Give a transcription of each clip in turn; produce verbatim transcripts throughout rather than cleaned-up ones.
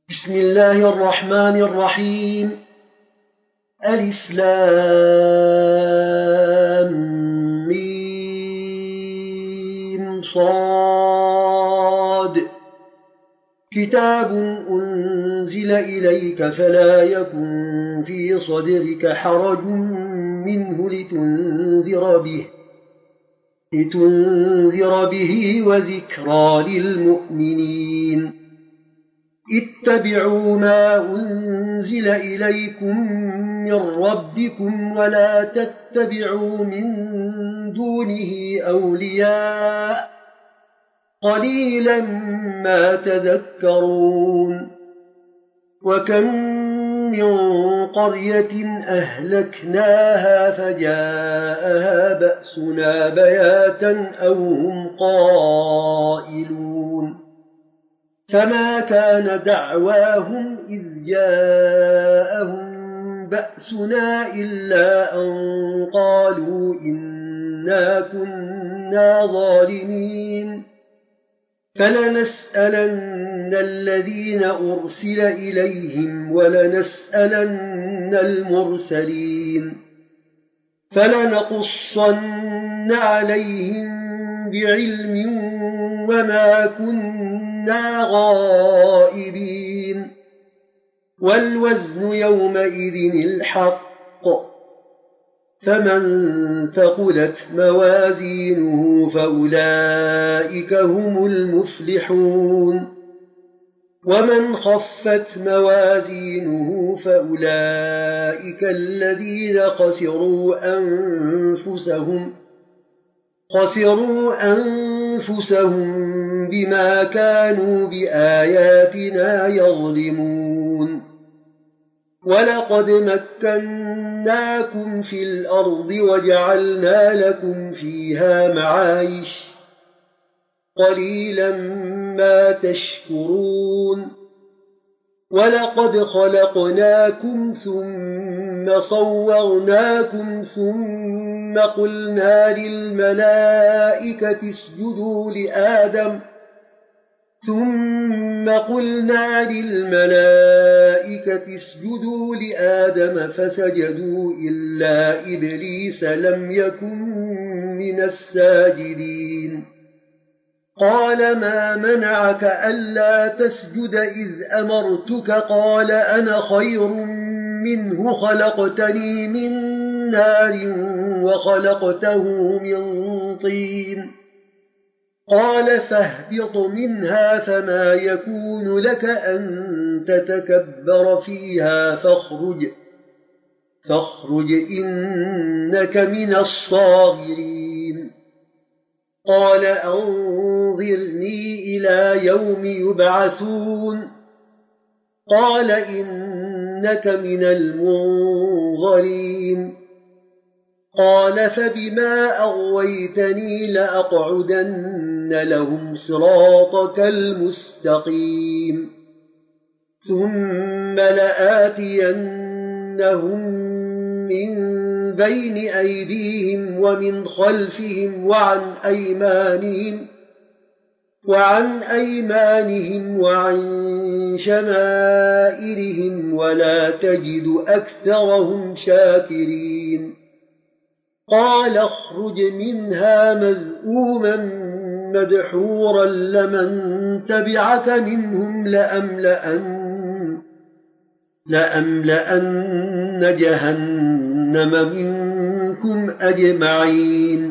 بسم الله الرحمن الرحيم. ألف لام ميم صاد. كتاب أنزل إليك فلا يكن في صدرك حرج منه لتنذر به لتنذر به وذكرى للمؤمنين. اتبعوا ما أنزل إليكم من ربكم ولا تتبعوا من دونه أولياء قليلا ما تذكرون. وكم من قرية أهلكناها فجاءها بأسنا بياتا أو هم قائلون. فما كان دعواهم إذ جاءهم بأسنا إلا أن قالوا إنا كنا ظالمين. فلنسألن الذين أرسل إليهم ولنسألن المرسلين. فلنقصن عليهم بعلم وما كنا غائبين. والوزن يومئذ الحق. فمن ثقلت موازينه فأولئك هم المفلحون. ومن خفت موازينه فأولئك الذين خسروا أنفسهم خسروا أنفسهم بما كانوا بآياتنا يظلمون. ولقد مكناكم في الأرض وجعلنا لكم فيها معايش قليلا ما تشكرون. ولقد خلقناكم ثم صورناكم ثم قلنا للملائكة اسجدوا لآدم ثم قلنا للملائكة اسجدوا لآدم فسجدوا إلا إبليس لم يكن من الساجدين. قال ما منعك ألا تسجد إذ أمرتك؟ قال أنا خير منه خلقتني من نار وخلقته من طين. قال فاهبط منها فما يكون لك أن تتكبر فيها فاخرج فاخرج إنك من الصاغرين. قال أنظرني إلى يوم يبعثون. قال إنك من المنظرين. قال فبما أغويتني لأقعدن لهم صراطك المستقيم ثم لآتينهم من بين أيديهم ومن خلفهم وعن أيمانهم وعن أيمانهم وعن شمائلهم ولا تجد أكثرهم شاكرين. قال اخرج منها مذءوما مدحورا لمن تبعك منهم لأملأن, لأملأن جهنم منكم أجمعين.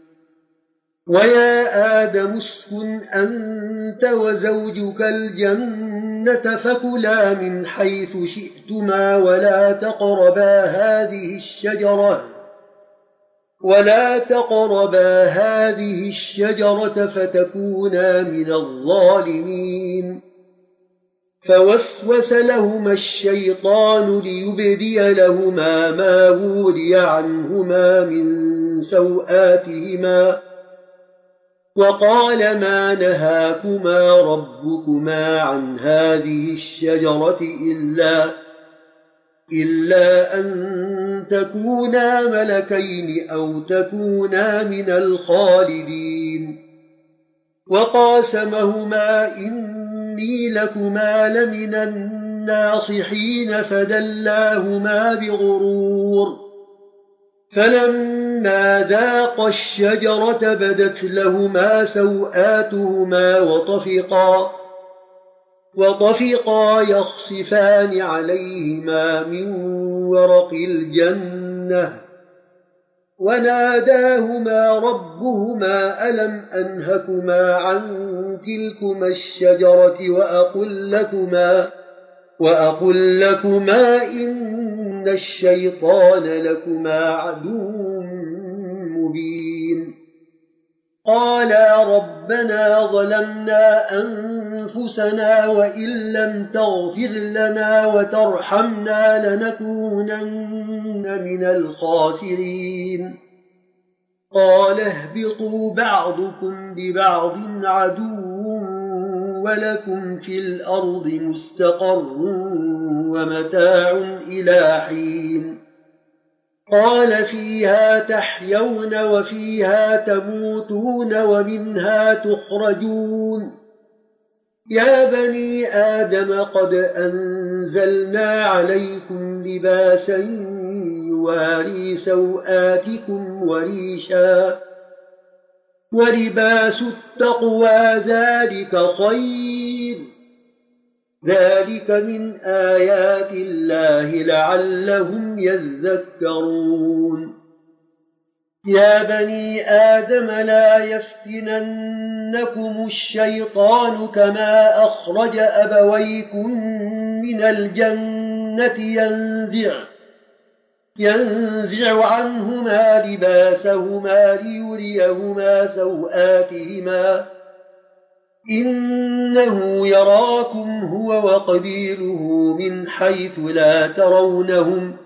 ويا آدم اسكن أنت وزوجك الجنة فكلا من حيث شئتما ولا تقربا هذه الشجرة ولا تقربا هذه الشجرة فتكونا من الظالمين. فوسوس لهما الشيطان ليبدي لهما ما وري عنهما من سوآتهما وقال ما نهاكما ربكما عن هذه الشجرة إلا إلا أن تكونا ملكين أو تكونا من الخالدين. وقاسمهما إن إني لكما لمن الناصحين فدلاهما بغرور فلما ذاقا الشجرة بدت لهما سوآتهما وطفقا وطفقا يخصفان عليهما من ورق الجنة وناداهما ربهما ألم أنهكما عن تلكما الشجرة وأقل لكما, وأقل لكما إن الشيطان لكما عدو مبين قالا ربنا ظلمنا أنفسنا وإن لم تغفر لنا وترحمنا لنكونن من الخاسرين قال اهبطوا بعضكم ببعض عدو ولكم في الأرض مستقر ومتاع إلى حين قال فيها تحيون وفيها تموتون ومنها تخرجون يا بني آدم قد أنزلنا عليكم لباسا يواري سوآتكم وريشا ولباس التقوى ذلك خير ذلك من آيات الله لعلهم يذكرون يا بني آدم لا يفتننكم الشيطان كما أخرج أبويكم من الجنة ينزع ينزع عنهما لباسهما ليريهما سوآتهما إنه يراكم هو وقبيله من حيث لا ترونهم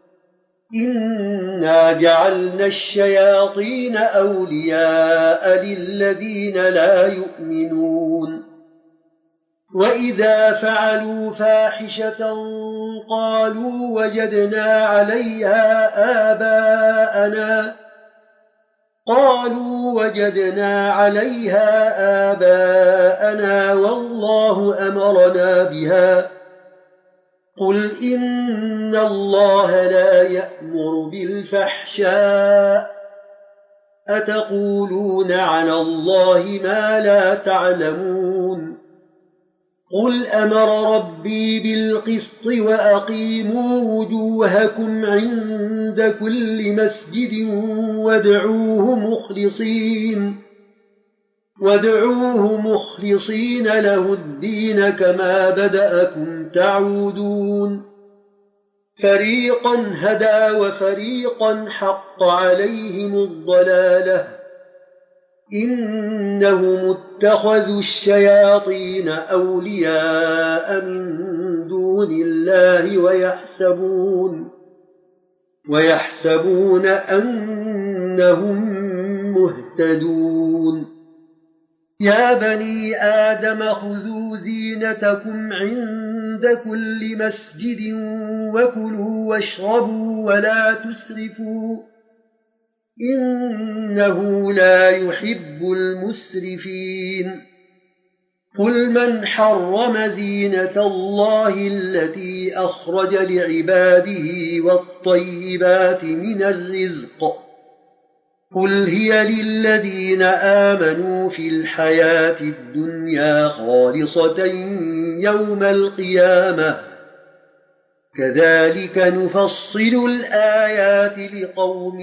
إنا جعلنا الشياطين أولياء للذين لا يؤمنون وإذا فعلوا فاحشة قالوا وجدنا عليها آباءنا قالوا وجدنا عليها آباءنا والله أمرنا بها قل إن الله لا يأمر بالفحشاء أتقولون على الله ما لا تعلمون قل أمر ربي بالقسط وأقيموا وجوهكم عند كل مسجد وادعوه مخلصين وادعوه مخلصين له الدين كما بدأكم تعودون فريقا هدى وفريقا حق عليهم الضلالة إنهم اتخذوا الشياطين أولياء من دون الله ويحسبون ويحسبون أنهم مهتدون يا بني آدم خذوا زينتكم عند كل مسجد وكلوا واشربوا ولا تسرفوا إنه لا يحب المسرفين قل من حرم زينة الله التي أخرج لعباده والطيبات من الرزق قل هي للذين آمنوا في الحياة الدنيا خالصة يوم القيامة كذلك نفصل الآيات لقوم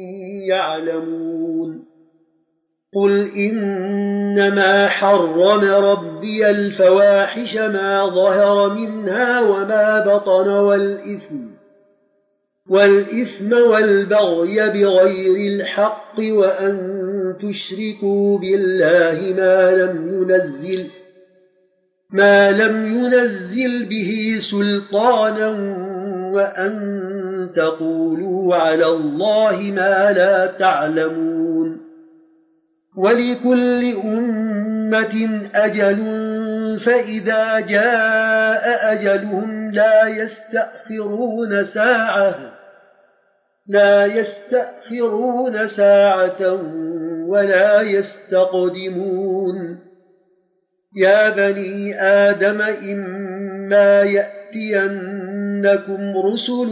يعلمون قل إنما حرم ربي الفواحش ما ظهر منها وما بطن والإثم والإثم والبغي بغير الحق وأن تشركوا بالله ما لم ينزل ما لم ينزل به سلطانا وأن تقولوا على الله ما لا تعلمون ولكل أمة أجل فإذا جاء أجلهم لا يستأخرون ساعة لا يستأخرون ساعة ولا يستقدمون يا بني آدم إما يأتينكم رسل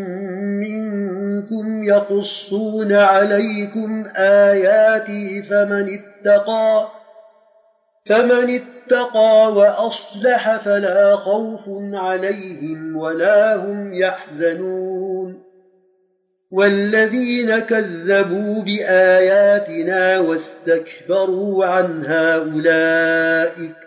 منكم يقصون عليكم آياتي فمن اتقى فمن اتقى وأصلح فلا خوف عليهم ولا هم يحزنون والذين كذبوا بآياتنا واستكبروا عنها أولئك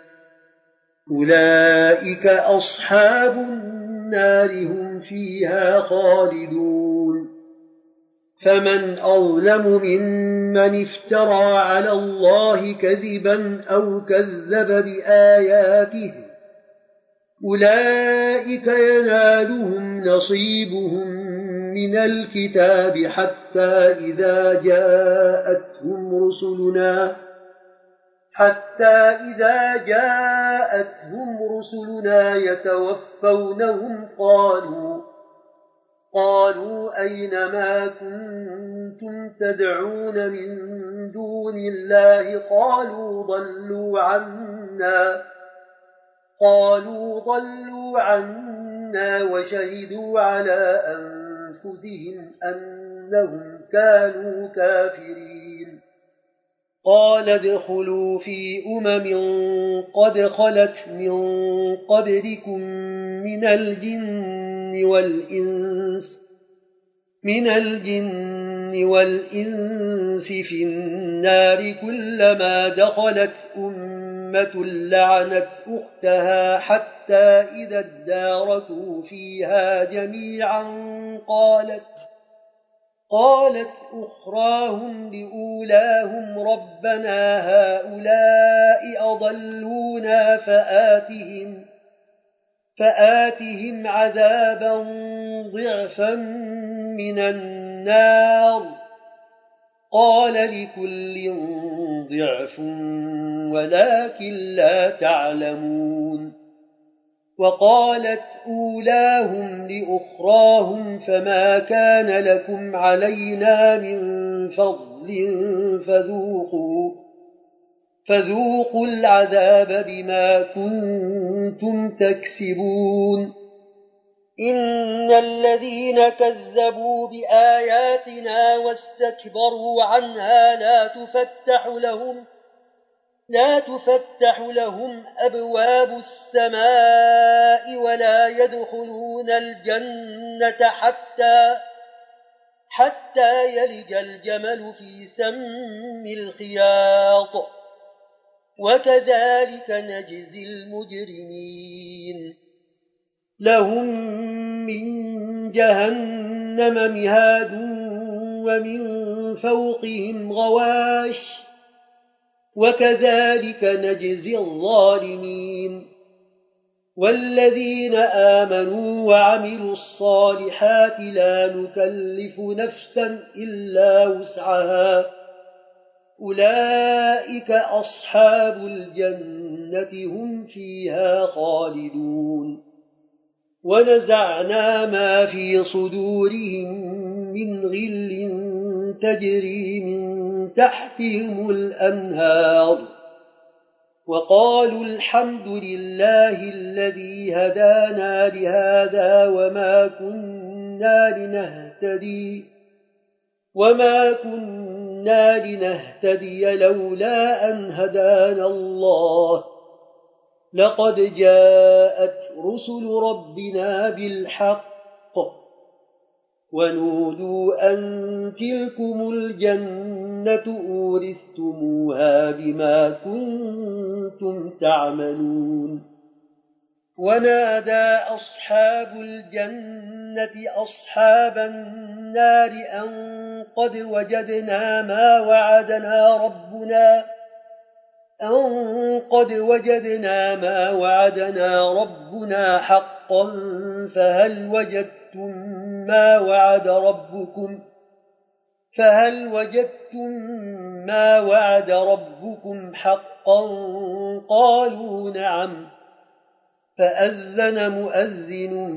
أولئك أصحاب النار هم فيها خالدون فمن أظلم ممن افترى على الله كذبا أو كذب بآياته أولئك ينالهم نصيبهم من الكتاب حتى إذا جاءتهم رسلنا حتى إذا جاءتهم رسلنا يتوفونهم قالوا قالوا أين ما كنتم تدعون من دون الله قالوا ضلوا عنا قالوا ضلوا عنا وشهدوا على أنفسهم أنهم كانوا كافرين قال ادخلوا في أمم قد خلت من قبلكم من الجن والإنس من الجن والإنس في النار كلما دخلت أمة لعنت أختها حتى إذا اداركوا فيها جميعا قالت قالت أخراهم لأولاهم ربنا هؤلاء أضلونا فآتهم فآتهم عذابا ضعفا من النار قال لكل ضعف ولكن لا تعلمون وقالت أولاهم لأخراهم فما كان لكم علينا من فضل فذوقوا فذوقوا العذاب بما كنتم تكسبون إن الذين كذبوا بآياتنا واستكبروا عنها لا تفتح لهم لا تفتح لهم أبواب السماء ولا يدخلون الجنة حتى حتى يلج الجمل في سم الخياط وكذلك نجزي المجرمين لهم من جهنم مهاد ومن فوقهم غواش وكذلك نجزي الظالمين والذين آمنوا وعملوا الصالحات لا نكلف نفسا إلا وسعها أولئك أصحاب الجنة هم فيها خالدون ونزعنا ما في صدورهم من غل تجري من تحتهم الأنهار وقالوا الحمد لله الذي هدانا لهذا وما كنا لنهتدي وما كنا لنهتدي لولا أن هدانا الله لقد جاءت رسل ربنا بالحق ونودوا أن تلكم الجنة أورثتموها بما كنتم تعملون ونادى أصحاب الجنة أصحاب النار أن قد وجدنا ما وعدنا ربنا أن قد وجدنا ما وعدنا ربنا حقا فهل وجدتم ما وعد ربكم فهل وجدتم ما وعد ربكم حقا قالوا نعم فأذن مؤذن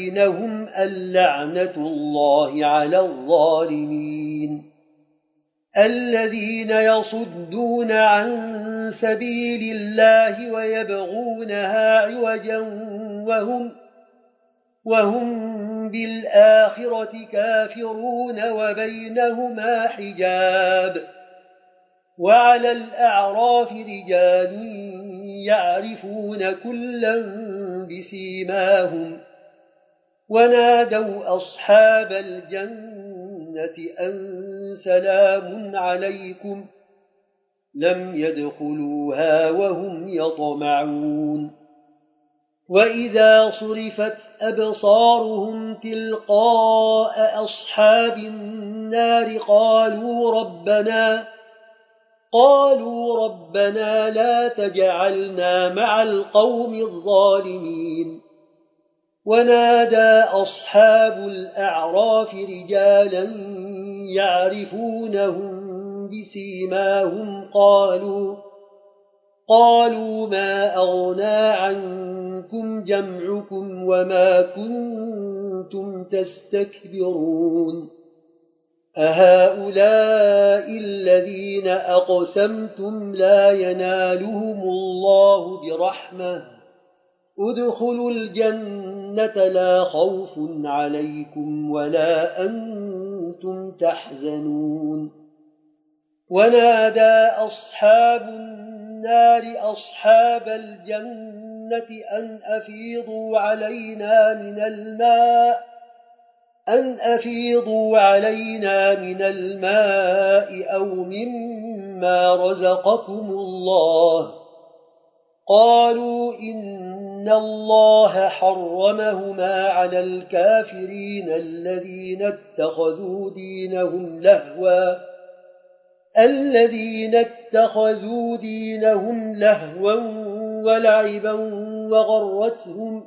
بينهم اللعنة الله على الظالمين الذين يصدون عن سبيل الله ويبغونها عوجا وهم, وهم بالآخرة كافرون وبينهما حجاب. وعلى الأعراف رجال يعرفون كلا بسيماهم ونادوا أصحاب الجنة أن سلام عليكم لم يدخلوها وهم يطمعون. وإذا صرفت أبصارهم تلقاء أصحاب النار قالوا ربنا قالوا ربنا لا تجعلنا مع القوم الظالمين. ونادى أصحاب الأعراف رجالا يعرفونهم بسيماهم قالوا قالوا ما أغنى عنكم جمعكم وما كنتم تستكبرون أهؤلاء الذين أقسمتم لا ينالهم الله برحمة ادخلوا الجنة لا خوف عليكم ولا أنتم تحزنون. ونادى أصحاب النار أصحاب الجنة أن أفيضوا علينا من الماء أن أفيضوا علينا من الماء أو مما رزقكم الله قالوا إن الله حرمهما على الكافرين الذين اتخذوا دينهم لهوا الذين اتخذوا دينهم لهوا ولعبا وغرتهم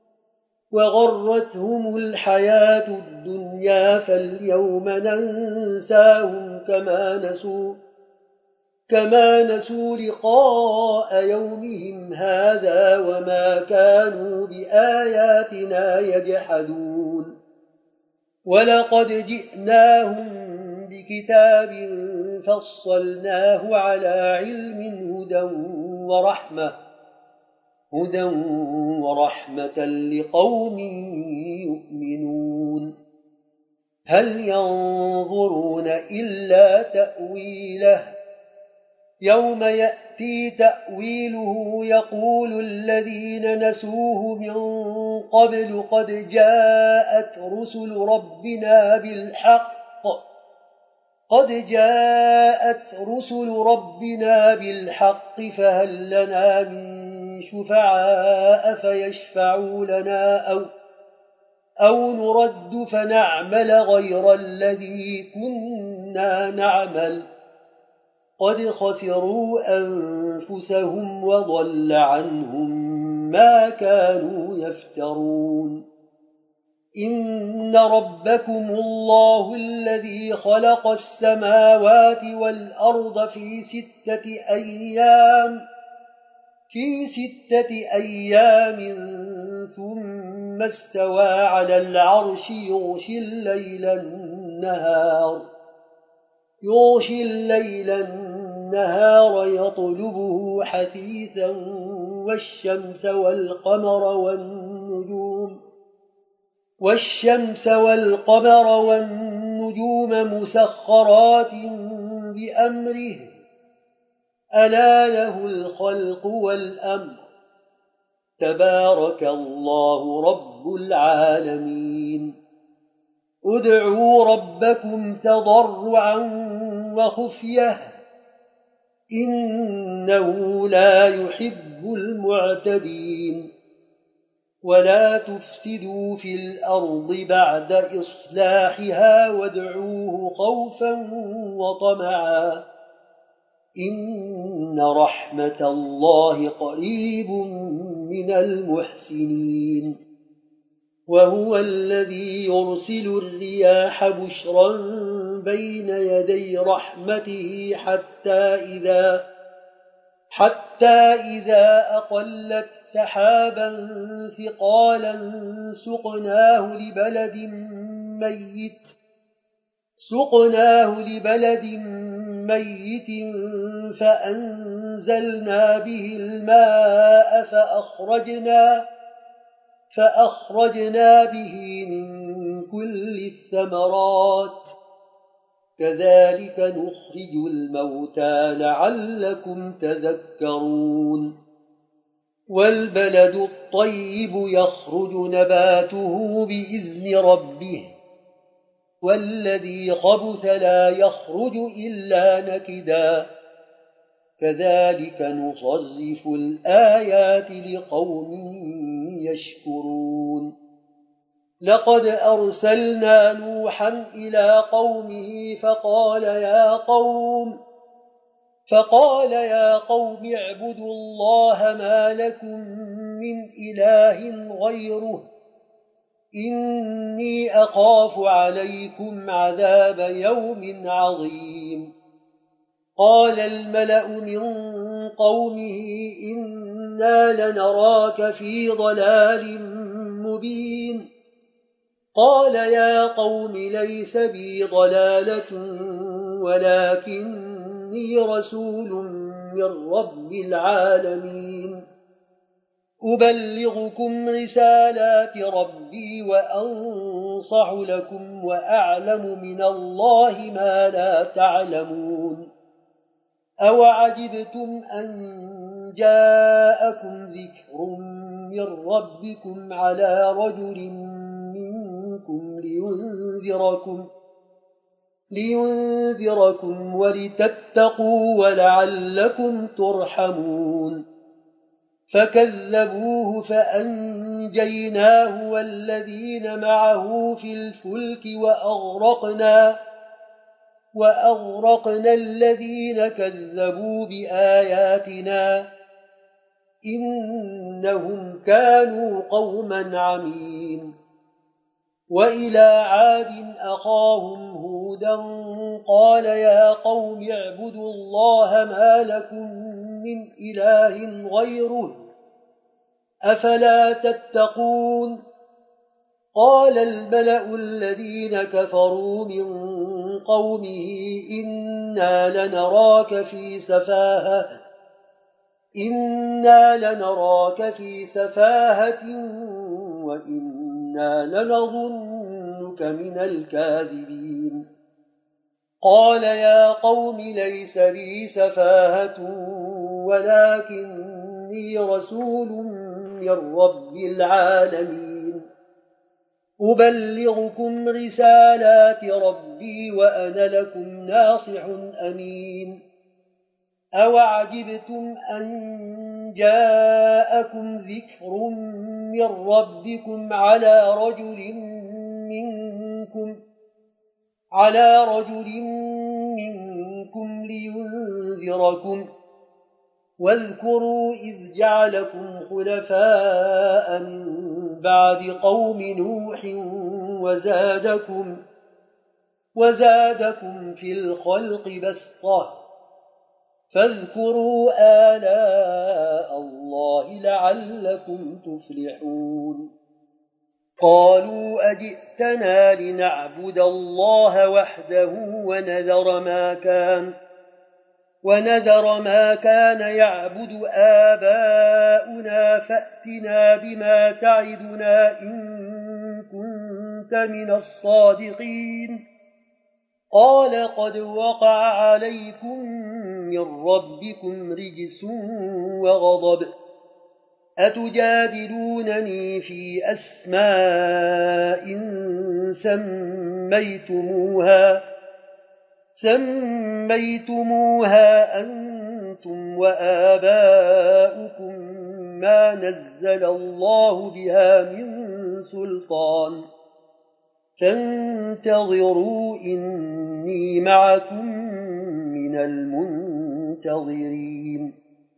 وغرتهم الحياة الدنيا فاليوم ننساهم كما نسوا كما نسوا لقاء يومهم هذا وما كانوا بآياتنا يجحدون. ولقد جئناهم بكتاب فصلناه على علم هدى ورحمة هدى ورحمة لقوم يؤمنون. هل ينظرون إلا تأويله يوم يأتي تأويله يقول الذين نسوه من قبل قد جاءت رسل ربنا بالحق قد جاءت رسل ربنا بالحق فهل لنا من شفعاء فيشفعوا لنا أو, أو نرد فنعمل غير الذي كنا نعمل قد خسروا أنفسهم وضل عنهم ما كانوا يفترون. إن ربكم الله الذي خلق السماوات والأرض في ستة أيام في ستة أيام ثم استوى على العرش يغشي الليل النهار يغشي الليل النهار يطلبه حثيثا والشمس والقمر والنجوم والشمس والقمر والنجوم مسخرات بأمره ألا له الخلق والأمر تبارك الله رب العالمين. ادعوا ربكم تضرعا وخفية إنه لا يحب المعتدين. ولا تفسدوا في الأرض بعد إصلاحها وادعوه خوفا وطمعا إن رحمة الله قريب من المحسنين. وهو الذي يرسل الرياح بشرا بين يدي رحمته حتى إذا حتى إذا أقلت سحابا ثقالا سقناه لبلد ميت سقناه لبلد ميت فأنزلنا به الماء فأخرجنا, فأخرجنا به من كل الثمرات كذلك نخرج الموتى لعلكم تذكرون والبلد الطيب يخرج نباته بإذن ربه والذي خبث لا يخرج إلا نكدا كذلك نصرف الآيات لقوم يشكرون لقد أرسلنا نوحا إلى قومه فقال يا قوم فقال يا قوم اعبدوا الله ما لكم من إله غيره إني أخاف عليكم عذاب يوم عظيم قال الملأ من قومه إنا لنراك في ضلال مبين قال يا قوم ليس بي ضلالة ولكني رسول من رب العالمين أبلغكم رسالات ربي وأنصح لكم وأعلم من الله ما لا تعلمون أوعجبتم أن جاءكم ذكر من ربكم على رجل منكم لينذركم, لينذركم ولتتقوا ولعلكم ترحمون فكذبوه فأنجيناه والذين معه في الفلك وأغرقنا وأغرقنا الذين كذبوا بآياتنا إنهم كانوا قوما عمين وإلى عاد أخاهم هودا قال يا قوم اعبدوا الله ما لكم من إله غيره أفلا تتقون قال الملأ الذين كفروا من قومه إنا لنراك في سفاهة إنا لنراك في سفاهة وإنا لنظنك من الكاذبين قال يا قوم ليس بي سفاهة ولكني رسول من رب العالمين أبلغكم رسالات ربي وأنا لكم ناصح أمين أوعجبتم أن جاءكم ذكر من ربكم على رجل منكم على رجل منكم لينذركم واذكروا إذ جعلكم خلفاء من بعد قوم نوح وزادكم, وزادكم في الخلق بسطة فاذكروا آلاء الله لعلكم تفلحون قالوا أجئتنا لنعبد الله وحده ونذر ما كان ونذر ما كان يعبد آباؤنا فأتنا بما تعدنا إن كنت من الصادقين قال قد وقع عليكم من ربكم رجس وغضب أتجادلونني في أسماء سميتموها سميتموها أنتم وآباؤكم ما نزل الله بها من سلطان فانتظروا إني معكم من المنتظرين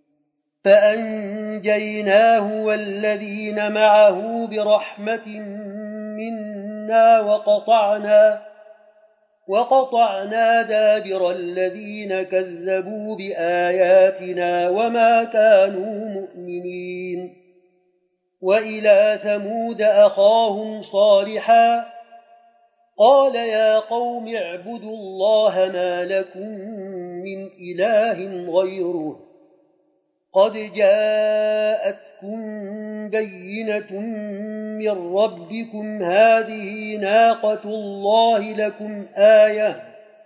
فأنجيناه والذين معه برحمة منا وقطعنا وقطعنا دابر الذين كذبوا بآياتنا وما كانوا مؤمنين وإلى ثمود أخاهم صالحا قال يا قوم اعبدوا الله ما لكم من إله غيره قد جاءتكم بينة من ربكم هذه ناقة الله لكم آية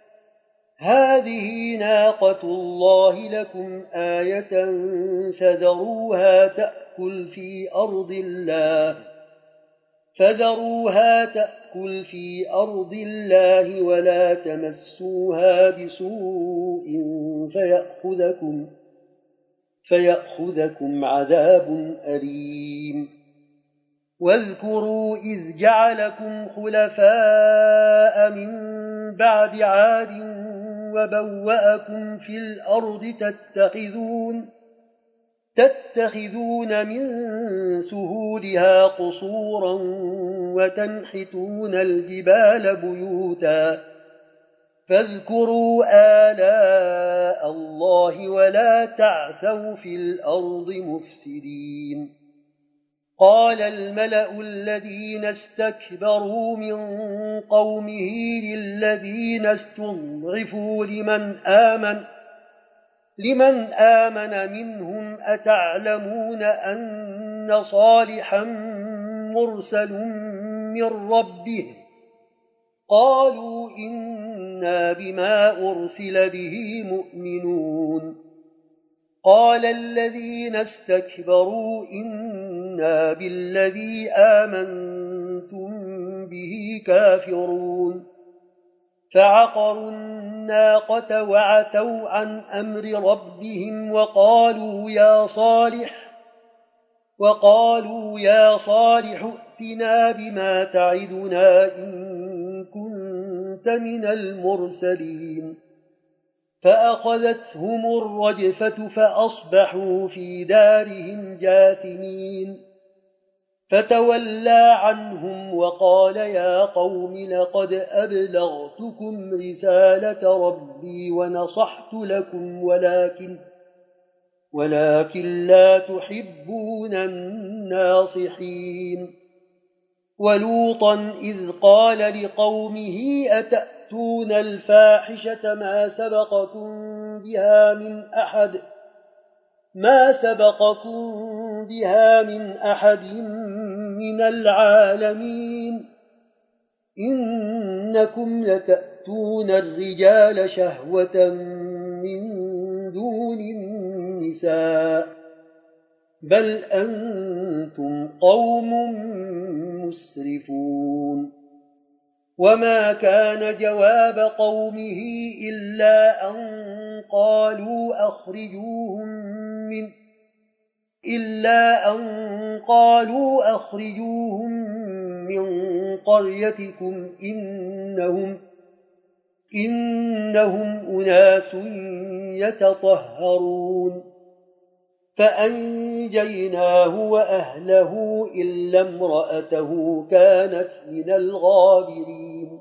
هذه ناقة الله لكم آية فذروها تأكل في أرض الله فذروها تأكل في أرض الله ولا تمسوها بسوء فيأخذكم فيأخذكم عذاب أليم واذكروا إذ جعلكم خلفاء من بعد عاد وبوأكم في الأرض تتخذون تتخذون من سهولها قصورا وتنحتون الجبال بيوتا فاذكروا آلاء الله ولا تعثوا في الأرض مفسدين قال الملأ الذين استكبروا من قومه للذين استضعفوا لمن آمن لمن آمن منهم أتعلمون أن صالحا مرسل من ربه قالوا إنا بما أرسل به مؤمنون قال الذين استكبروا إنا بالذي آمنتم به كافرون فعقروا الناقة وعتوا عن أمر ربهم وقالوا يا صالح وقالوا يا صالح ائتنا بما تعدنا إن كنت من المرسلين فأخذتهم الرجفة فأصبحوا في دارهم جاثمين فتولى عنهم وقال يا قوم لقد أبلغتكم رسالة ربي ونصحت لكم ولكن ولكن لا تحبون الناصحين ولوطا إذ قال لقومه أتأتون الفاحشة ما سبقكم بها من أحد ما سبقكم بها من أحد من العالمين إنكم لتأتون الرجال شهوة من دون النساء بل أنتم قوم مسرفون وما كان جواب قومه إلا أن قالوا أخرجوهم من إلا أن قالوا أخرجوهم من قريتكم إنهم إنهم أناس يتطهرون فأنجيناه وأهله إلا امرأته كانت من الغابرين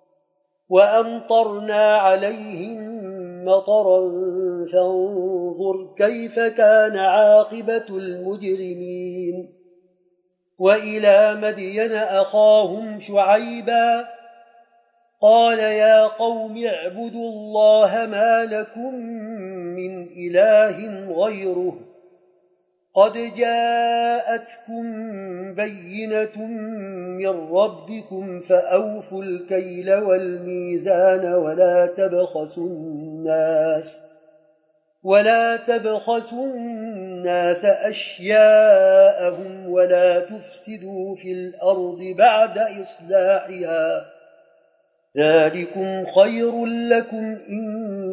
وأمطرنا عليهم مطرا فانظر كيف كان عاقبة المجرمين وإلى مدين أخاهم شعيبا قال يا قوم اعبدوا الله ما لكم من إله غيره قد جاءتكم بينة من ربكم فأوفوا الكيل والميزان ولا تبخسوا الناس ولا تبخسوا الناس أشياءهم ولا تفسدوا في الأرض بعد إصلاحها ذلكم خير لكم إن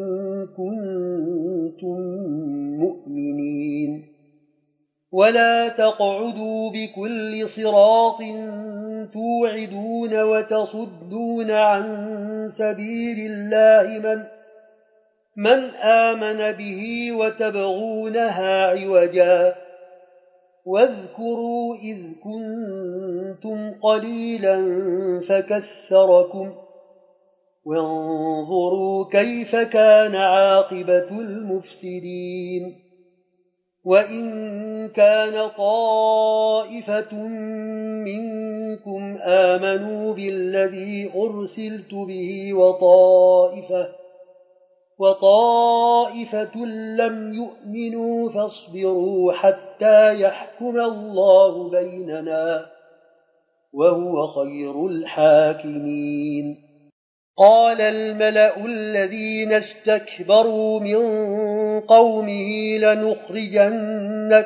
كنتم مؤمنين ولا تقعدوا بكل صراط توعدون وتصدون عن سبيل الله من من آمن به وتبغونها عوجا واذكروا إذ كنتم قليلا فكثركم وانظروا كيف كان عاقبة المفسدين وإن كان طائفة منكم آمنوا بالذي أرسلت به وطائفة, وطائفة لم يؤمنوا فاصبروا حتى يحكم الله بيننا وهو خير الحاكمين. قال الملأ الذين استكبروا من قومه لنخرجنك,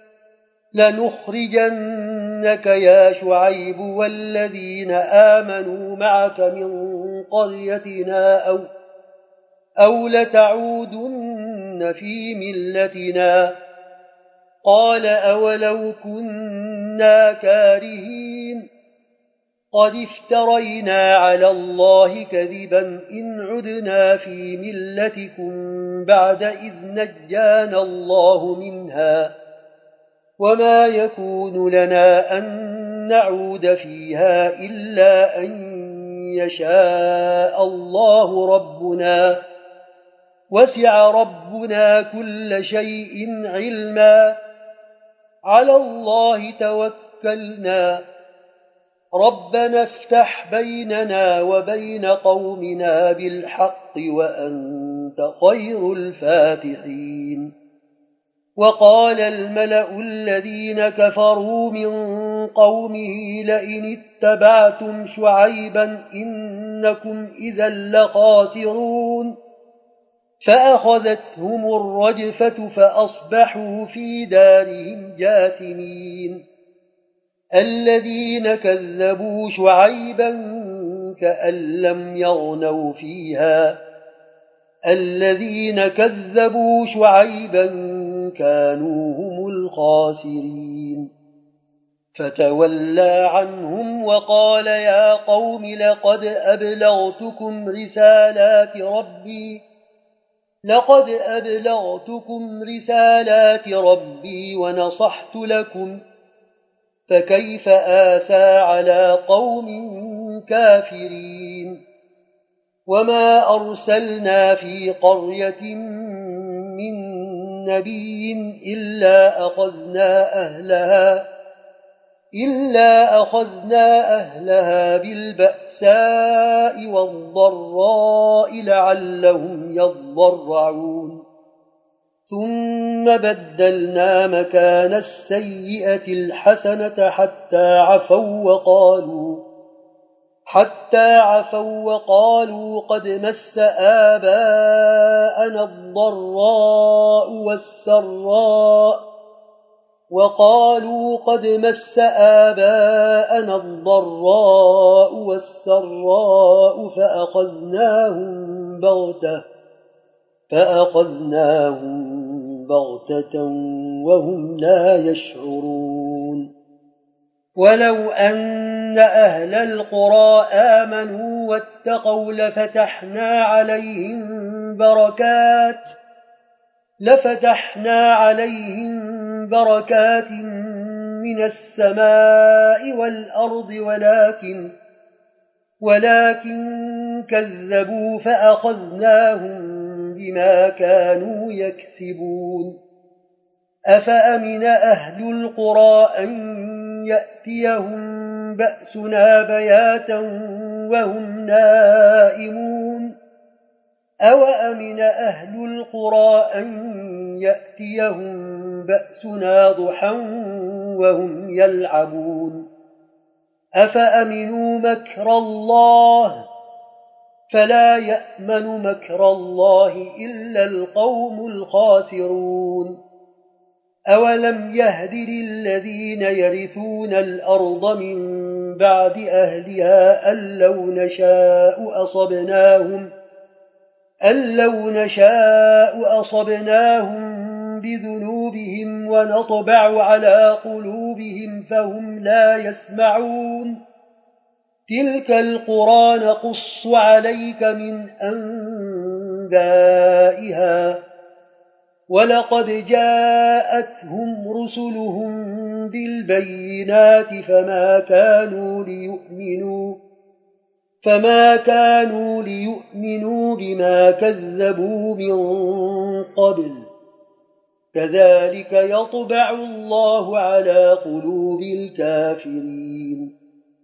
لنخرجنك يا شعيب والذين آمنوا معك من قريتنا أو, أو لتعودن في ملتنا. قال أولو كنا كارهين قد افترينا على الله كذبا إن عدنا في ملتكم بعد إذ نجانا الله منها وما يكون لنا أن نعود فيها إلا أن يشاء الله ربنا وسع ربنا كل شيء علما على الله توكلنا ربنا افتح بيننا وبين قومنا بالحق وأنت خير الفاتحين. وقال الملأ الذين كفروا من قومه لئن اتبعتم شعيبا إنكم إذا لخاسرون فأخذتهم الرجفة فأصبحوا في دارهم جاثمين. الذين كذبوا شعيبا كأن لم يغنوا فيها الذين كذبوا شعيبا كانوا هم الخاسرين. فتولى عنهم وقال يا قوم لقد أبلغتكم رسالات ربي لقد أبلغتكم رسالات ربي ونصحت لكم فكيف آسى على قوم كافرين. وما أرسلنا في قرية من نبي إلا أخذنا أهلها إلا أخذنا أهلها بالبأساء والضراء لعلهم يضرعون ثم بدلنا مكان السيئة الحسنة حتى عفوا وقالوا حتى عفوا وقالوا قد مس آباءنا الضراء والسراء وقالوا قد مس آباءنا الضراء والسراء فأخذناهم بغتة فأخذناهم بغتة وهم لا يشعرون. ولو أن أهل القرى آمنوا واتقوا لفتحنا عليهم بركات لفتحنا عليهم بركات من السماء والأرض ولكن ولكن كذبوا فأخذناهم بما كانوا يكسبون. أفأمن أهل القرى أن يأتيهم بأسنا بياتا وهم نائمون أوأمن أهل القرى أن يأتيهم بأسنا ضحى وهم يلعبون أفأمنوا مكر الله فلا يأمن مكر الله إلا القوم الخاسرون. أولم يهد للذين يرثون الأرض من بعد أهلها أن لو نشاء أصبناهم أن لو نشاء أصبناهم بذنوبهم ونطبع على قلوبهم فهم لا يسمعون. تلك القرى نقص عليك من أنبائها ولقد جاءتهم رسلهم بالبينات فما كانوا ليؤمنوا فما كانوا ليؤمنوا بما كذبوا من قبل كذلك يطبع الله على قلوب الكافرين.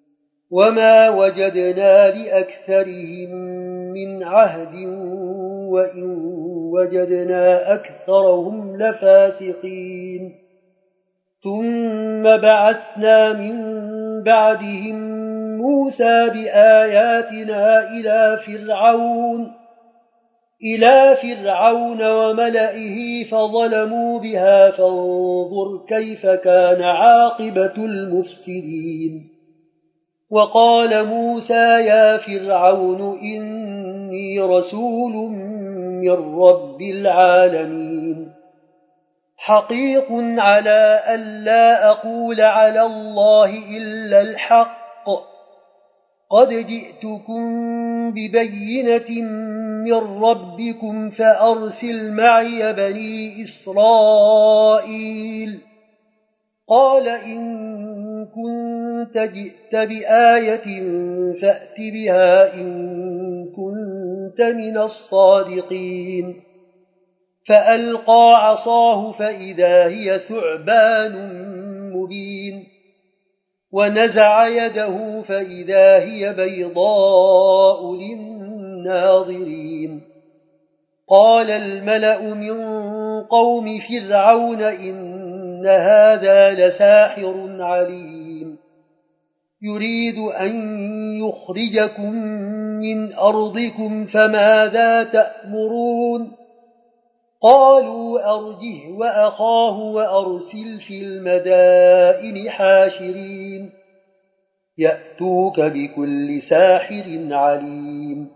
وما وجدنا لأكثرهم من عهد وإن وجدنا أكثرهم لفاسقين ثم بعثنا من بعدهم موسى بآياتنا إلى فرعون إلى فرعون وملئه فظلموا بها فانظر كيف كان عاقبة المفسدين وقال موسى يا فرعون إني رسول من رب العالمين حقيق على أن لا أقول على الله إلا الحق قد جئتكم ببينة من ربكم فأرسل معي بني إسرائيل قال إن كنت جئت بآية فأت بها إن كنت من الصادقين فألقى عصاه فإذا هي ثعبان مبين ونزع يده فإذا هي بيضاء للناظرين قال الملأ من قوم فرعون إن هذا لساحر عليم يريد أن يخرجكم من أرضكم فماذا تأمرون قالوا أرجه وأخاه وأرسل في المدائن حاشرين يأتوك بكل ساحر عليم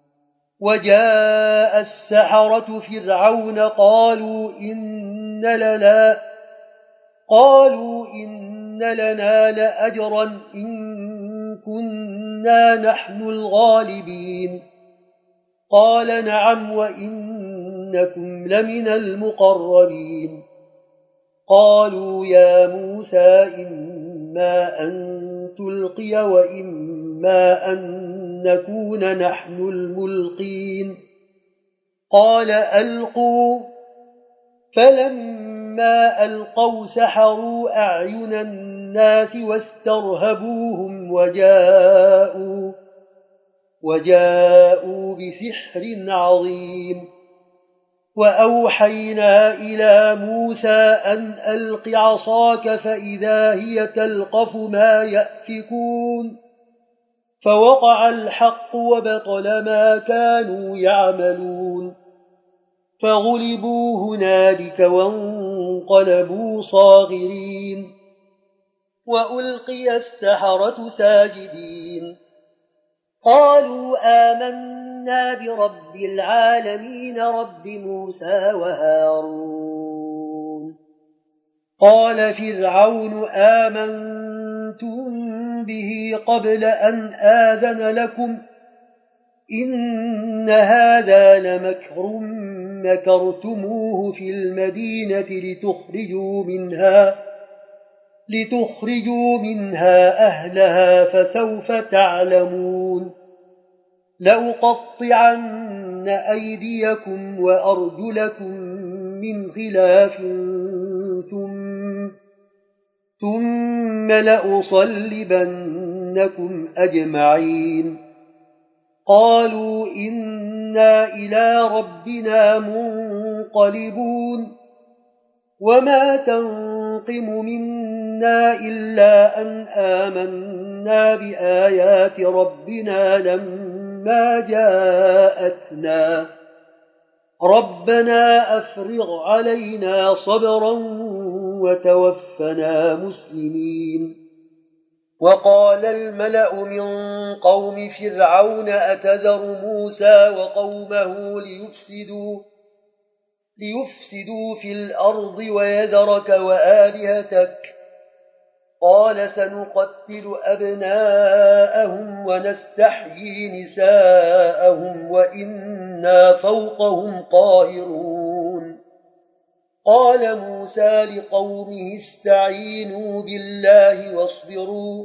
وجاء السحرة فرعون قالوا إن لنا قالوا إن لنا لأجرا إن كنا نحن الغالبين قال نعم وإنكم لمن المقربين قالوا يا موسى إما أن تلقي وإما أن نكون نحن الملقين قال ألقوا فلما ألقوا سحروا أعين الناس واسترهبوهم وجاءوا وجاءوا بسحر عظيم وأوحينا إلى موسى أن ألق عصاك فإذا هي تلقف ما يأفكون فوقع الحق وبطل ما كانوا يعملون فغلبوا هنالك وانقلبوا صاغرين وألقي السحرة ساجدين قالوا آمنا برب العالمين رب موسى وهارون قال فرعون آمنتم به قبل أن آذن لكم إن هذا لمكر مكرتموه في المدينة لتخرجوا منها لتخرجوا منها أهلها فسوف تعلمون لأقطعن أيديكم وأرجلكم من خلاف ثم, ثم لأصلبنكم أجمعين قالوا إنا إلى ربنا منقلبون وما تنقم منا إلا أن آمنا بآيات ربنا لما جاءتنا ربنا أفرغ علينا صبرا وتوفنا مسلمين وقال الملأ من قوم فرعون أتذر موسى وقومه ليفسدوا ليفسدوا في الأرض ويذرك وآلهتك قال سنقتل أبناءهم ونستحيي نساءهم وإنا فوقهم قاهرون قال موسى لقومه استعينوا بالله واصبروا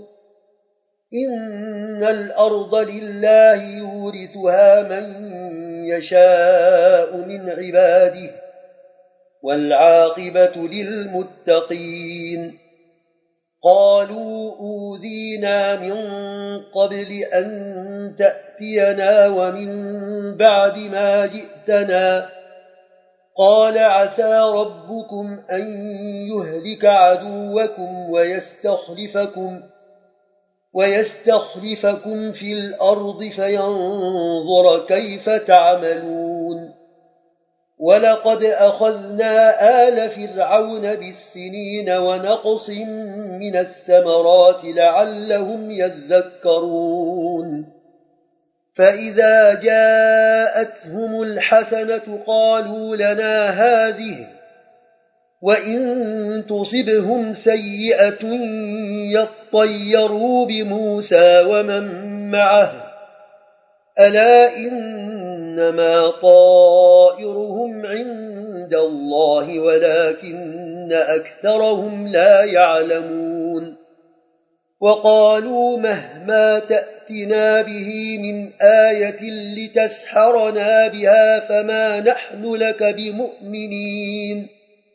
إن الأرض لله يورثها من يشاء من عباده والعاقبة للمتقين قالوا أوذينا من قبل أن تأتينا ومن بعد ما جئتنا قال عسى ربكم أن يهلك عدوكم ويستخلفكم ويستخلفكم في الأرض فينظر كيف تعملون ولقد أخذنا آل فرعون بالسنين ونقص من الثمرات لعلهم يذكرون فإذا جاءتهم الحسنة قالوا لنا هذه وإن تصبهم سيئة يطيروا بموسى ومن معه ألا إنما طائرهم عند الله ولكن أكثرهم لا يعلمون وقالوا مهما تأتنا به من آية لتسحرنا بها فما نحن لك بمؤمنين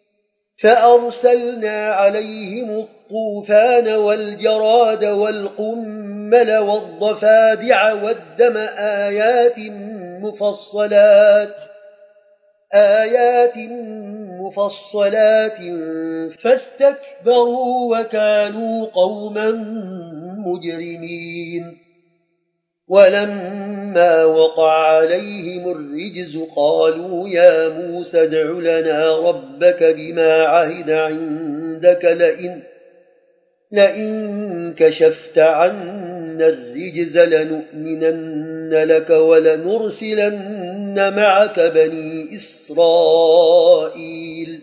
فأرسلنا عليهم الطوفان والجراد والقمل والضفادع والدم آيات مفصلات آيات مفصلات فاستكبروا وكانوا قوما مجرمين ولما وقع عليهم الرجز قالوا يا موسى ادع لنا ربك بما عهد عندك لئن, لئن كشفت عنا الرجز لنؤمنن لك ولنرسلن معك بني إسرائيل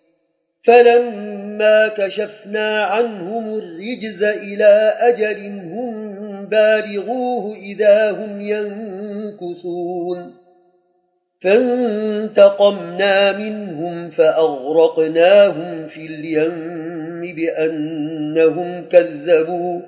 فلما كشفنا عنهم الرجز إلى أجل هم بالغوه إذا هم ينكثون فانتقمنا منهم فأغرقناهم في اليم بأنهم كذبوا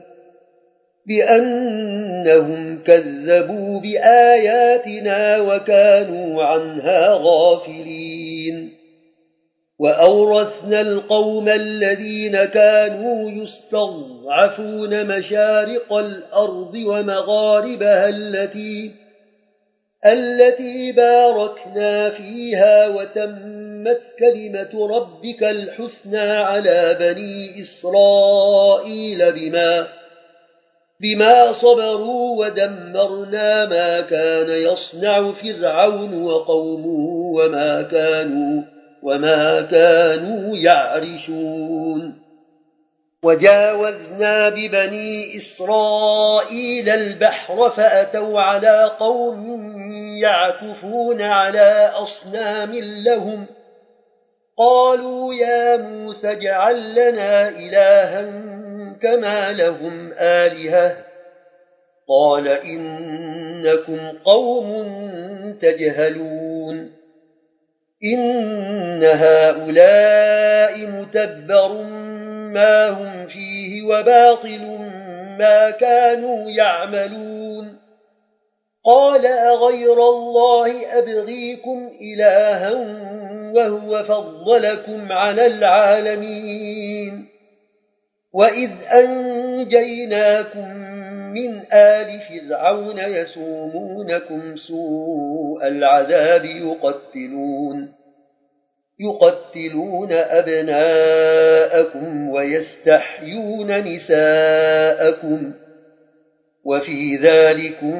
بأنهم كذبوا بآياتنا وكانوا عنها غافلين وأورثنا القوم الذين كانوا يستضعفون مشارق الأرض ومغاربها التي التي باركنا فيها وتمت كلمة ربك الحسنى على بني إسرائيل بما بما صبروا ودمرنا ما كان يصنع فرعون وقومه وما كانوا وما كانوا يعرشون وجاوزنا ببني إسرائيل البحر فأتوا على قوم يعكفون على أصنام لهم قالوا يا موسى اجعل لنا إلها كما لهم آلهة قال إنكم قوم تجهلون إن هؤلاء متبر ما هم فيه وباطل ما كانوا يعملون قال أغير الله أبغيكم إلها وهو فضلكم على العالمين وإذ أنجيناكم من آل فرعون يسومونكم سوء العذاب يقتلون يقتلون أبناءكم ويستحيون نساءكم وفي ذلكم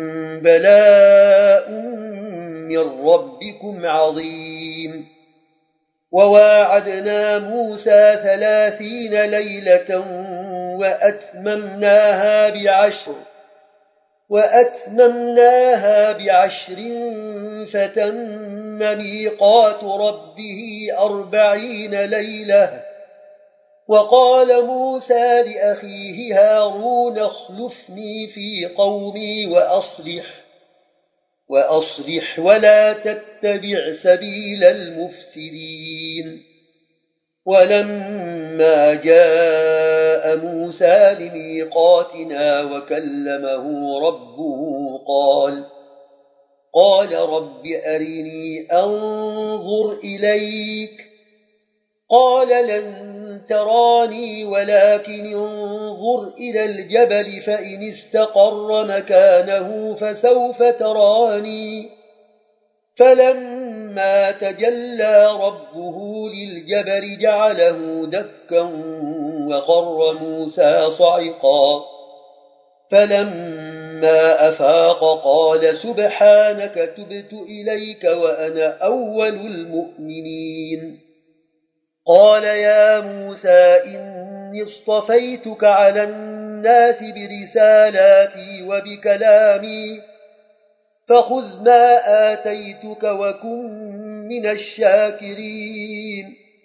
بلاء من ربكم عظيم وواعدنا موسى ثلاثين ليلة وأتممناها بعشر وأتممناها بعشر فتم ميقات ربه أربعين ليلة وقال موسى لأخيه هارون اخلفني في قومي وأصلح وأصلح ولا تتبع سبيل المفسدين ولما جاء موسى لميقاتنا وكلمه ربه قال قال رب أرني أنظر إليك قال لن تراني ولكن انظر إلى الجبل فإن استقر مكانه فسوف تراني فلما تجلى ربه للجبل جعله دكا وخر موسى صعقا فلما أفاق قال سبحانك تبت إليك وأنا أول المؤمنين قال يا موسى إني اصطفيتك على الناس برسالاتي وبكلامي فخذ ما آتيتك وكن من الشاكرين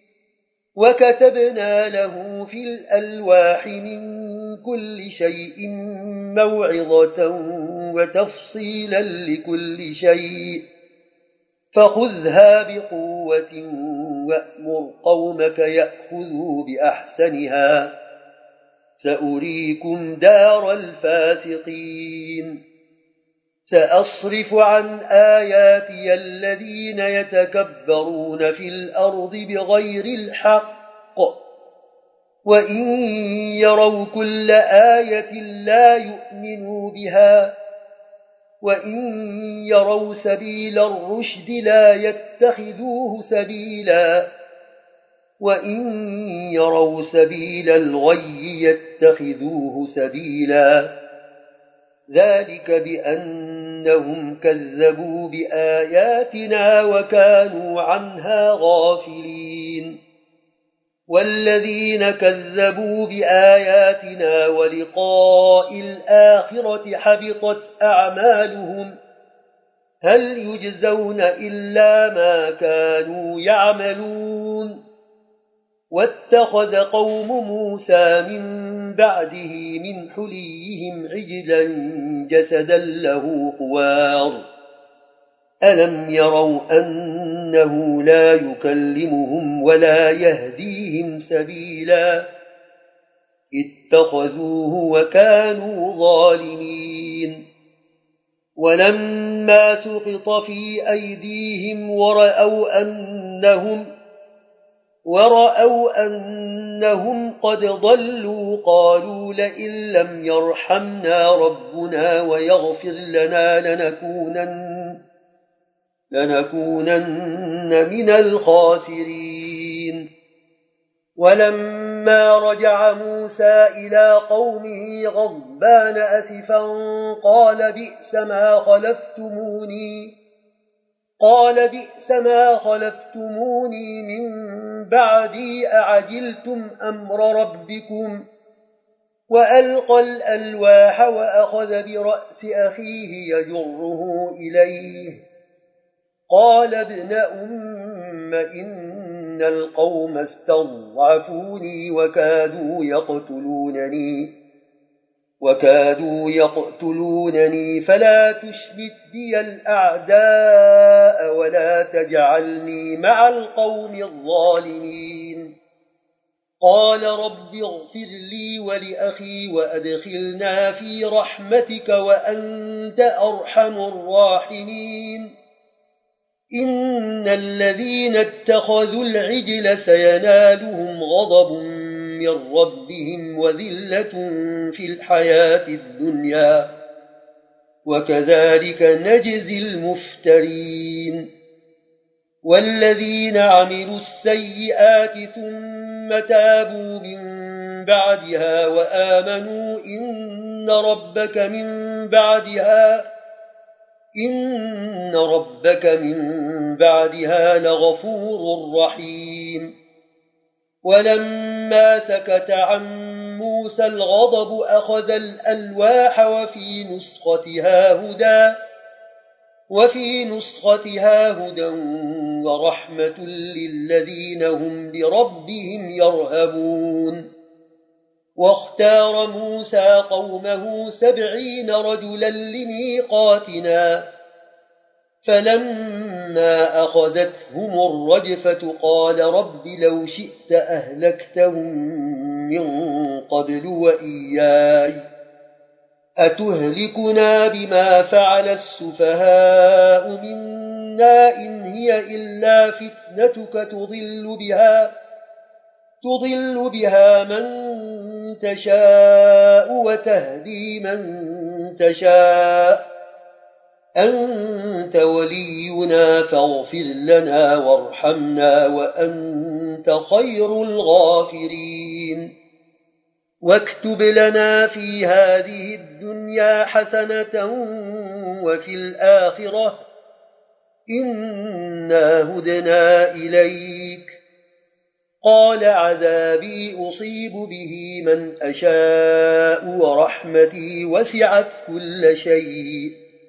وكتبنا له في الألواح من كل شيء موعظة وتفصيلا لكل شيء فخذها بقوة وأمر قومك يأخذوا بأحسنها سأريكم دار الفاسقين سأصرف عن آياتي الذين يتكبرون في الأرض بغير الحق وإن يروا كل آية لا يؤمنوا بها وإن يروا سبيل الرشد لا يتخذوه سبيلا وإن يروا سبيل الغي يتخذوه سبيلا ذلك بأنهم كذبوا بآياتنا وكانوا عنها غافلين والذين كذبوا بآياتنا ولقاء الآخرة حبطت أعمالهم هل يجزون إلا ما كانوا يعملون واتخذ قوم موسى من بعده من حليهم عجلا جسدا له خوار ألم يروا أنه لا يكلمهم ولا يهديهم سبيلا اتخذوه وكانوا ظالمين ولما سقط في أيديهم ورأوا أنهم ورأوا أنهم قد ضلوا قالوا لئن لم يرحمنا ربنا ويغفر لنا لنكونن لنكونن من الخاسرين ولما رجع موسى إلى قومه غضبان أسفا قال بئس ما خلفتموني قال بئس ما خلفتموني من بعدي أعجلتم أمر ربكم وألقى الألواح وأخذ برأس أخيه يجره إليه قال ابن أم إن القوم استضعفوني وكادوا يقتلونني وكادوا يقتلونني فلا تشمت بي الأعداء ولا تجعلني مع القوم الظالمين قال رب اغفر لي ولأخي وأدخلنا في رحمتك وأنت أرحم الراحمين إن الذين اتخذوا العجل سينالهم غضب من ربهم وذلة في الحياة الدنيا وكذلك نجزي المفترين والذين عملوا السيئات ثم تابوا من بعدها وآمنوا إن ربك من بعدها إن ربك من بعدها لغفور رحيم ولما سكت عن موسى الغضب أخذ الألواح وفي نسختها هدى وفي نسختها هدى ورحمة للذين هم لربهم يرهبون واختار موسى قومه سبعين رجلا لميقاتنا فلما أخذتهم الرجفة قال رب لو شئت أهلكتهم من قبل وإياي أتهلكنا بما فعل السفهاء منا إن هي إلا فتنتك تضل بها تضل بها من تشاء وتهدي من تشاء أنت ولينا فاغفر لنا وارحمنا وأنت خير الغافرين واكتب لنا في هذه الدنيا حسنة وفي الآخرة إنا هدنا إليك قال عذابي أصيب به من أشاء ورحمتي وسعت كل شيء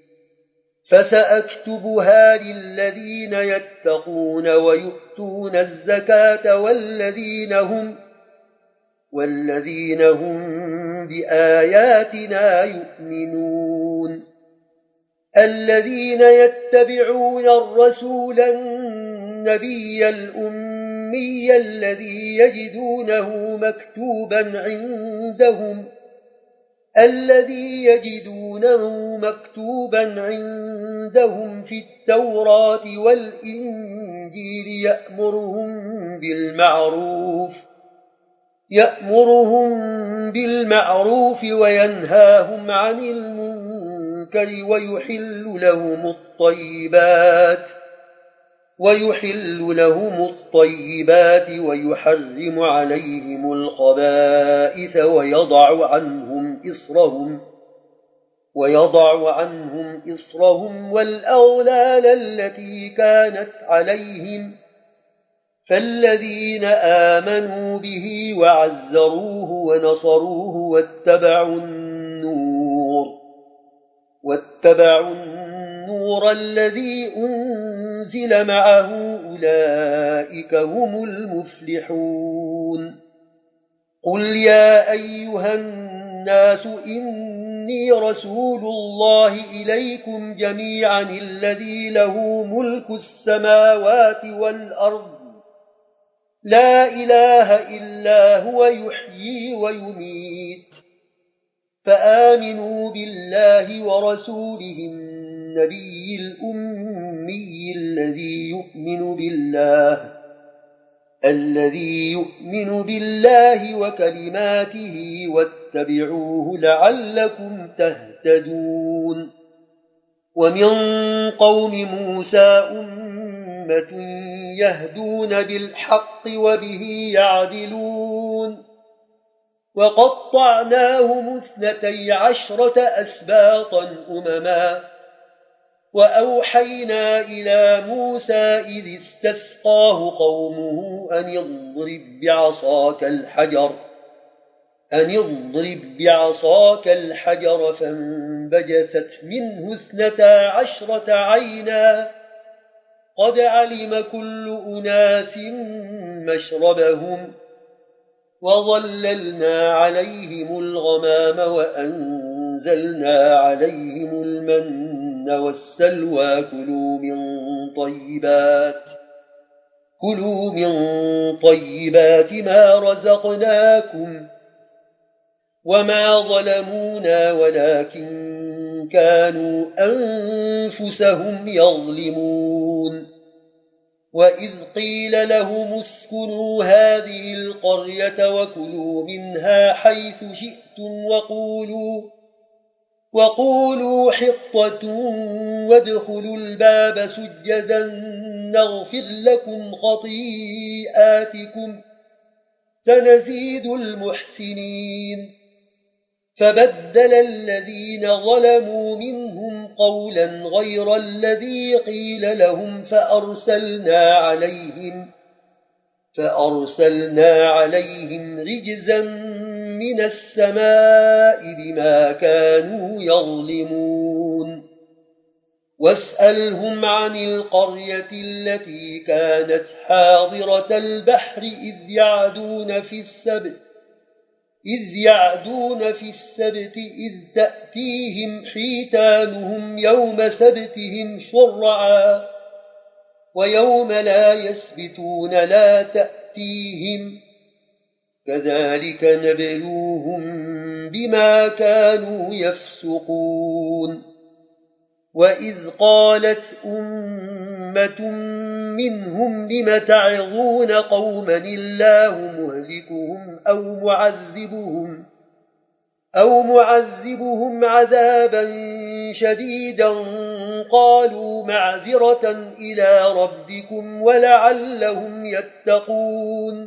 فسأكتبها للذين يتقون ويؤتون الزكاة والذين هم والذين هم بآياتنا يؤمنون الذين يتبعون الرسول النبي الأمي الذي يجدونه مكتوبا عندهم الذي يجدونه مكتوبا عندهم في التوراة والإنجيل يأمرهم بالمعروف يأمرهم بالمعروف وينهاهم عن المنكر ويحل لهم الطيبات ويحل لهم الطيبات ويحرم عليهم الخبائث ويضع عنهم إصرهم ويضع عنهم إصرهم والأغلال التي كانت عليهم فالذين آمنوا به وعزروه ونصروه واتبعوا النور واتبعوا النور الذي أنزل معه أولئك هم المفلحون قل يا أيها الناس إني رسول الله إليكم جميعا الذي له ملك السماوات والأرض لا إله إلا هو يحيي ويميت فآمنوا بالله ورسوله النبي الأمي الذي يؤمن بالله الذي يؤمن بالله وكلماته واتبعوه لعلكم تهتدون ومن قوم موسى أمة يهدون بالحق وبه يعدلون وقطعناهم اثنتي عشرة أسباطا أمما وأوحينا إلى موسى إذ استسقاه قومه أن يضرب بعصاك الحجر أن يضرب بعصاك الحجر فانبجست منه اثنتا عشرة عينا قد علم كل أناس مشربهم وظللنا عليهم الغمام وأنزلنا عليهم المن والسلوى كلوا من طيبات كلوا من طيبات ما رزقناكم وما ظلمونا ولكن كانوا أنفسهم يظلمون وإذ قيل لهم اسكنوا هذه القرية وكلوا منها حيث شئتم وقولوا وقولوا حطة وادخلوا الباب سجدا نغفر لكم خطيئاتكم سنزيد المحسنين فبدل الذين ظلموا منهم قولا غير الذي قيل لهم فأرسلنا عليهم فأرسلنا عليهم رجزا من السماء بما كانوا يظلمون واسألهم عن القرية التي كانت حاضرة البحر إذ يعدون في السبت إذ يعدون في السبت إذ تأتيهم حيتانهم يوم سبتهم شرعا ويوم لا يسبتون لا تأتيهم كذلك نبلوهم بما كانوا يفسقون وإذ قالت أمة منهم لم تعظون قوما الله مهلكهم أو معذبهم أو معذبهم عذابا شديدا قالوا معذرة إلى ربكم ولعلهم يتقون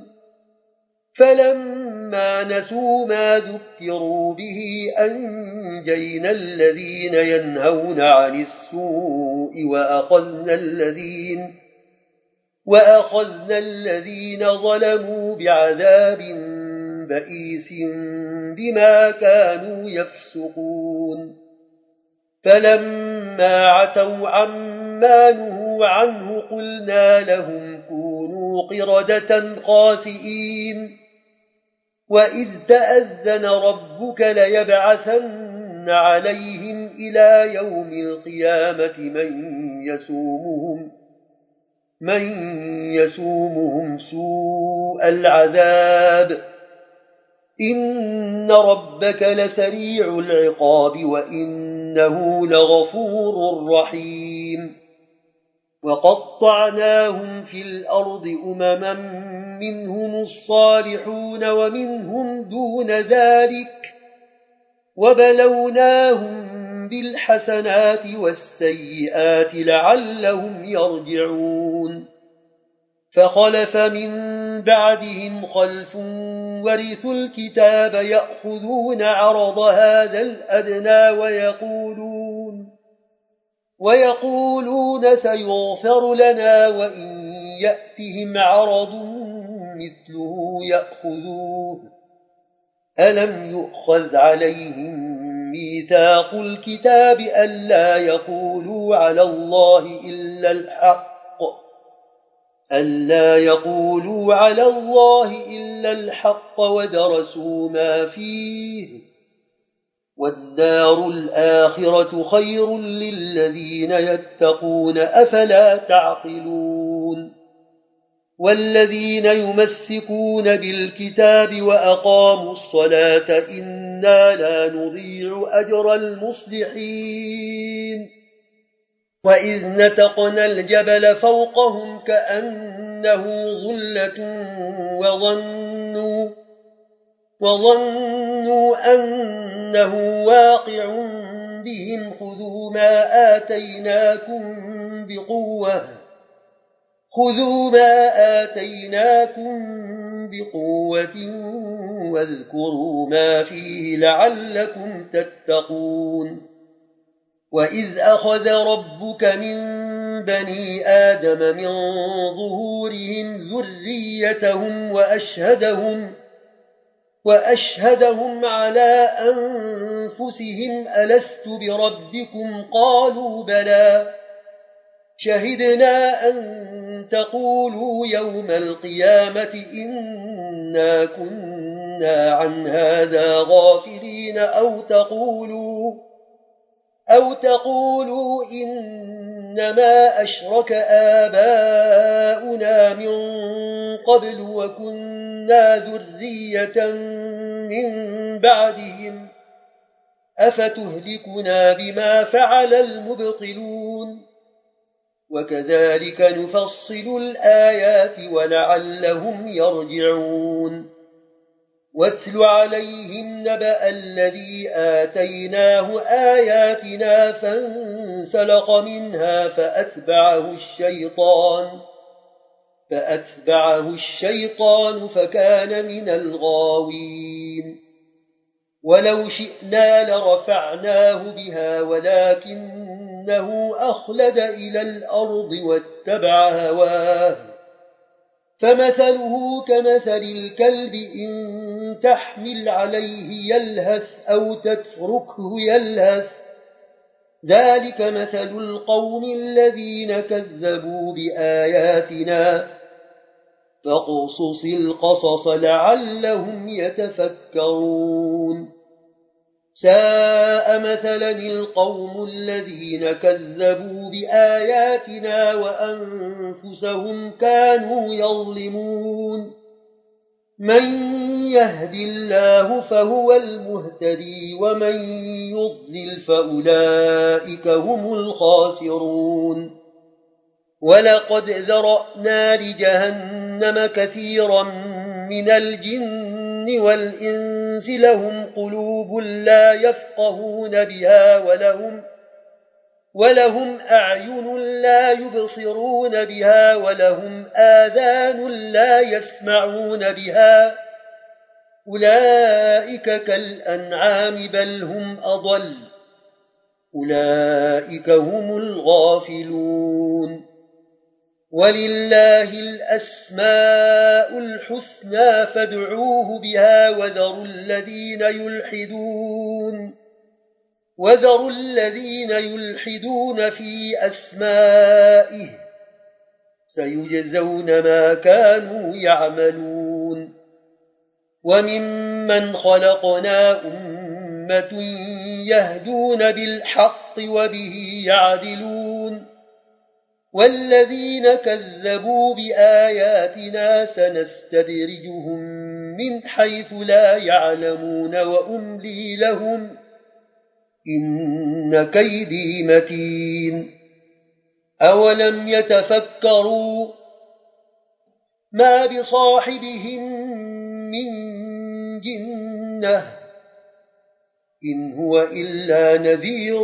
فلما نسوا ما ذكروا به أنجينا الذين ينهون عن السوء وأخذنا الذين وأخذنا الذين ظلموا بعذاب بئيس بما كانوا يفسقون فلما عتوا عما نهوا عنه قلنا لهم كونوا قردة خاسئين وإذ تأذن ربك ليبعثن عليهم إلى يوم القيامة من يسومهم من يسومهم سوء العذاب إن ربك لسريع العقاب وإنه لغفور رحيم وقطعناهم في الأرض أمما منهم الصالحون ومنهم دون ذلك وبلوناهم بالحسنات والسيئات لعلهم يرجعون فخلف من بعدهم خلف ورثوا الكتاب يأخذون عرض هذا الأدنى ويقولون ويقولون سيغفر لنا وإن يأتهم عرض مثله يأخذوه ألم يؤخذ عليهم ميثاق الكتاب ألا يقولوا على الله إلا الحق ألا يقولوا على الله إلا الحق ودرسوا ما فيه والدار الآخرة خير للذين يتقون أفلا تعقلون والذين يمسكون بالكتاب وأقاموا الصلاة إنا لا نضيع أجر المصلحين وإذ نتقنا الجبل فوقهم كأنه ظلة وظنوا, وظنوا أنه واقع بهم خذوا ما آتيناكم بقوة خذوا ما آتيناكم بقوة واذكروا ما فيه لعلكم تتقون وإذ أخذ ربك من بني آدم من ظهورهم ذريتهم وأشهدهم وأشهدهم على أنفسهم ألست بربكم قالوا بلى شهدنا أن تقولوا يوم القيامة إنا كنا عن هذا غافلين أو تقولوا أو تقولوا إنما أشرك آباؤنا من قبل وكنا ذرية من بعدهم أفتهلكنا بما فعل المبطلون وكذلك نفصل الآيات ولعلهم يرجعون واتل عليهم نبأ الذي آتيناه آياتنا فانسلق منها فأتبعه الشيطان فأتبعه الشيطان فكان من الغاوين ولو شئنا لرفعناه بها ولكنه أخلد إلى الأرض واتبع هواه فمثله كمثل الكلب إن تحمل عليه يلهث أو تتركه يلهث ذلك مثل القوم الذين كذبوا بآياتنا فاقصص القصص لعلهم يتفكرون ساء مثلا القوم الذين كذبوا بآياتنا وأنفسهم كانوا يظلمون من يهد الله فهو المهتدي ومن يضلل فأولئك هم الخاسرون ولقد ذرأنا لجهنم كثيرا من الجن والإنس لهم قلوب لا يفقهون بها ولهم ولهم أعين لا يبصرون بها ولهم آذان لا يسمعون بها أولئك كالأنعام بل هم أضل أولئك هم الغافلون ولله الأسماء الحسنى فادعوه بها وذروا الذين يلحدون وذروا الذين يلحدون في أسمائه سيجزون ما كانوا يعملون وممن خلقنا أمة يهدون بالحق وبه يعدلون والذين كذبوا بآياتنا سنستدرجهم من حيث لا يعلمون وأملي لهم إن كيدي متين أولم يتفكروا ما بصاحبهم من جنة إن هو إلا نذير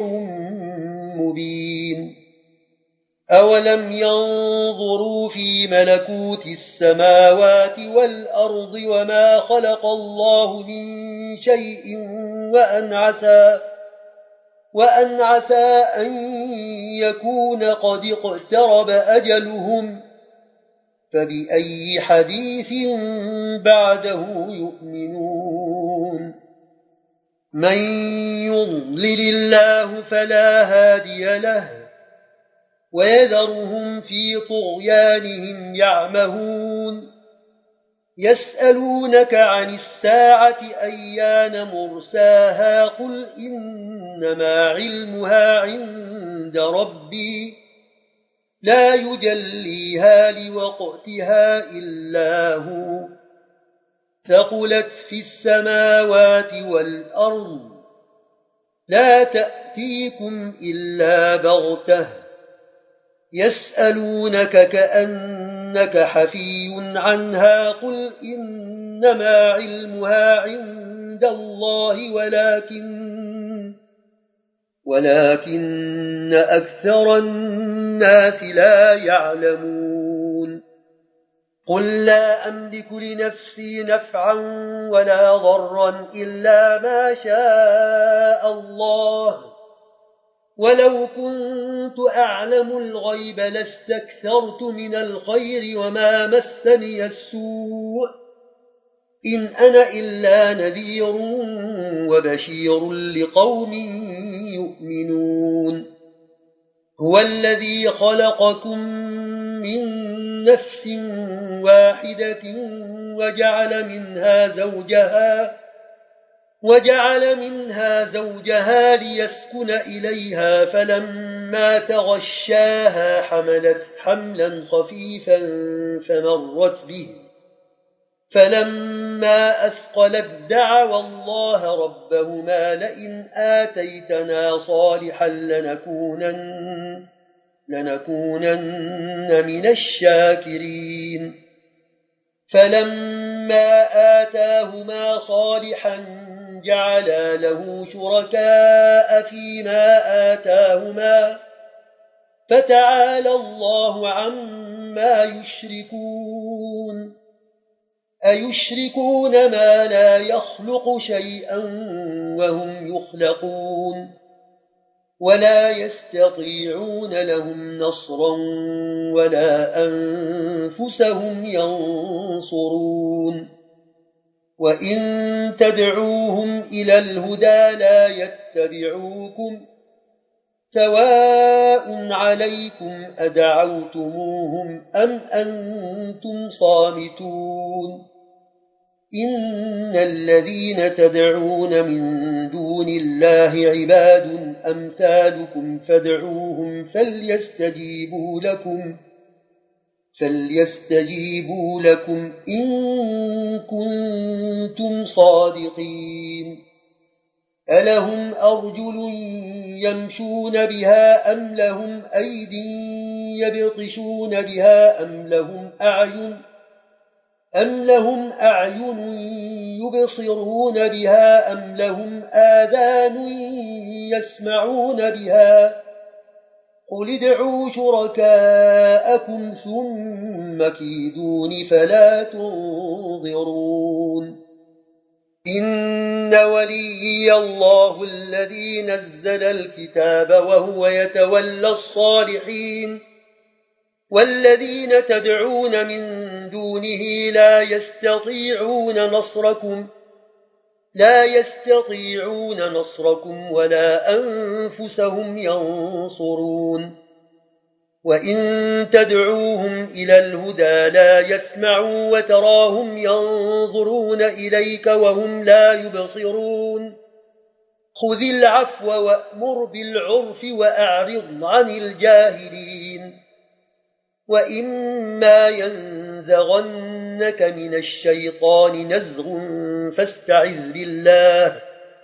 مبين أولم ينظروا في ملكوت السماوات والأرض وما خلق الله من شيء وأن عسى وأن عسى أن يكون قد اقترب أجلهم فبأي حديث بعده يؤمنون من يضلل الله فلا هادي له ويذرهم في طغيانهم يعمهون يسألونك عن الساعة أيان مرساها قل إنما علمها عند ربي لا يجليها لوقتها إلا هو ثقلت في السماوات والأرض لا تأتيكم إلا بغتة يسألونك كأنك حفي عنها قل إنما علمها عند الله ولكن ولكن أكثر الناس لا يعلمون قل لا أملك لنفسي نفعا ولا ضرا إلا ما شاء الله ولو كنت أعلم الغيب لاستكثرت من الخير وما مسني السوء إن أنا إلا نذير وبشير لقوم يؤمنون هو الذي خلقكم من نفس واحدة وجعل منها زوجها وجعل منها زوجها ليسكن إليها فلما تغشاها حملت حملا خفيفا فمرت به فلما أثقلت دعوا الله ربهما لئن آتيتنا صالحا لنكونن, لنكونن من الشاكرين فلما آتاهما صالحا جعلا له شركاء فيما آتاهما فتعالى الله عما يشركون أيشركون ما لا يخلق شيئا وهم يخلقون ولا يستطيعون لهم نصرا ولا أنفسهم ينصرون وإن تدعوهم إلى الهدى لا يتبعوكم سواء عليكم أدعوتموهم أم أنتم صامتون إن الذين تدعون من دون الله عباد أمثالكم فادعوهم فليستجيبوا لكم فليستجيبوا لكم إن كنتم صادقين ألهم أرجل يمشون بها أم لهم أيد يبطشون بها أم لهم أعين أم لهم أعين يبصرون بها أم لهم آذان يسمعون بها قل ادعوا شركاءكم ثم كيدون فلا تنظرون إن وليي الله الذي نزل الكتاب وهو يتولى الصالحين والذين تدعون من دونه لا يستطيعون نصركم لا يستطيعون نصركم ولا أنفسهم ينصرون وإن تدعوهم إلى الهدى لا يسمعوا وتراهم ينظرون إليك وهم لا يبصرون خذ العفو وأمر بالعرف وأعرض عن الجاهلين وإما ينزغنك من الشيطان نزغ فاستعذ بالله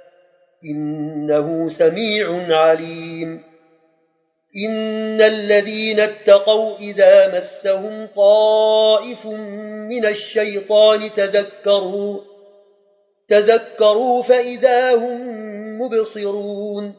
إنه سميع عليم إن الذين اتقوا إذا مسهم طائف من الشيطان تذكروا تذكروا فإذا هم مبصرون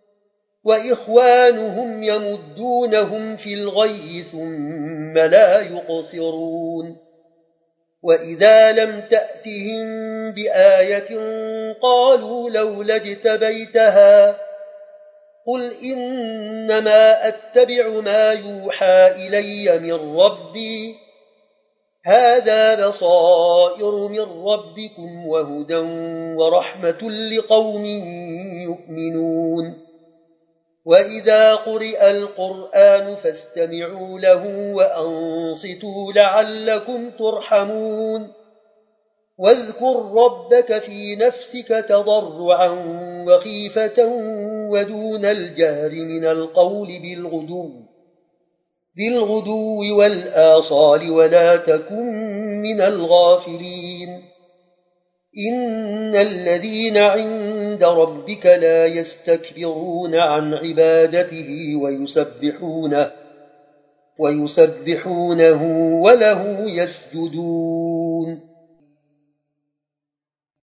وإخوانهم يمدونهم في الغي ثم لا يقصرون وإذا لم تأتهم بآية قالوا لولا اجتبيتها قل إنما أتبع ما يوحى إلي من ربي هذا بصائر من ربكم وهدى ورحمة لقوم يؤمنون وإذا قرئ القرآن فاستمعوا له وأنصتوا لعلكم ترحمون واذكر ربك في نفسك تضرعا وخيفة ودون الجهر من القول بالغدو بالغدو والآصال ولا تكن من الغافلين إن الذين عند ربك لا يستكبرون عن عبادته ويسبحونه ويسبحونه وله يسجدون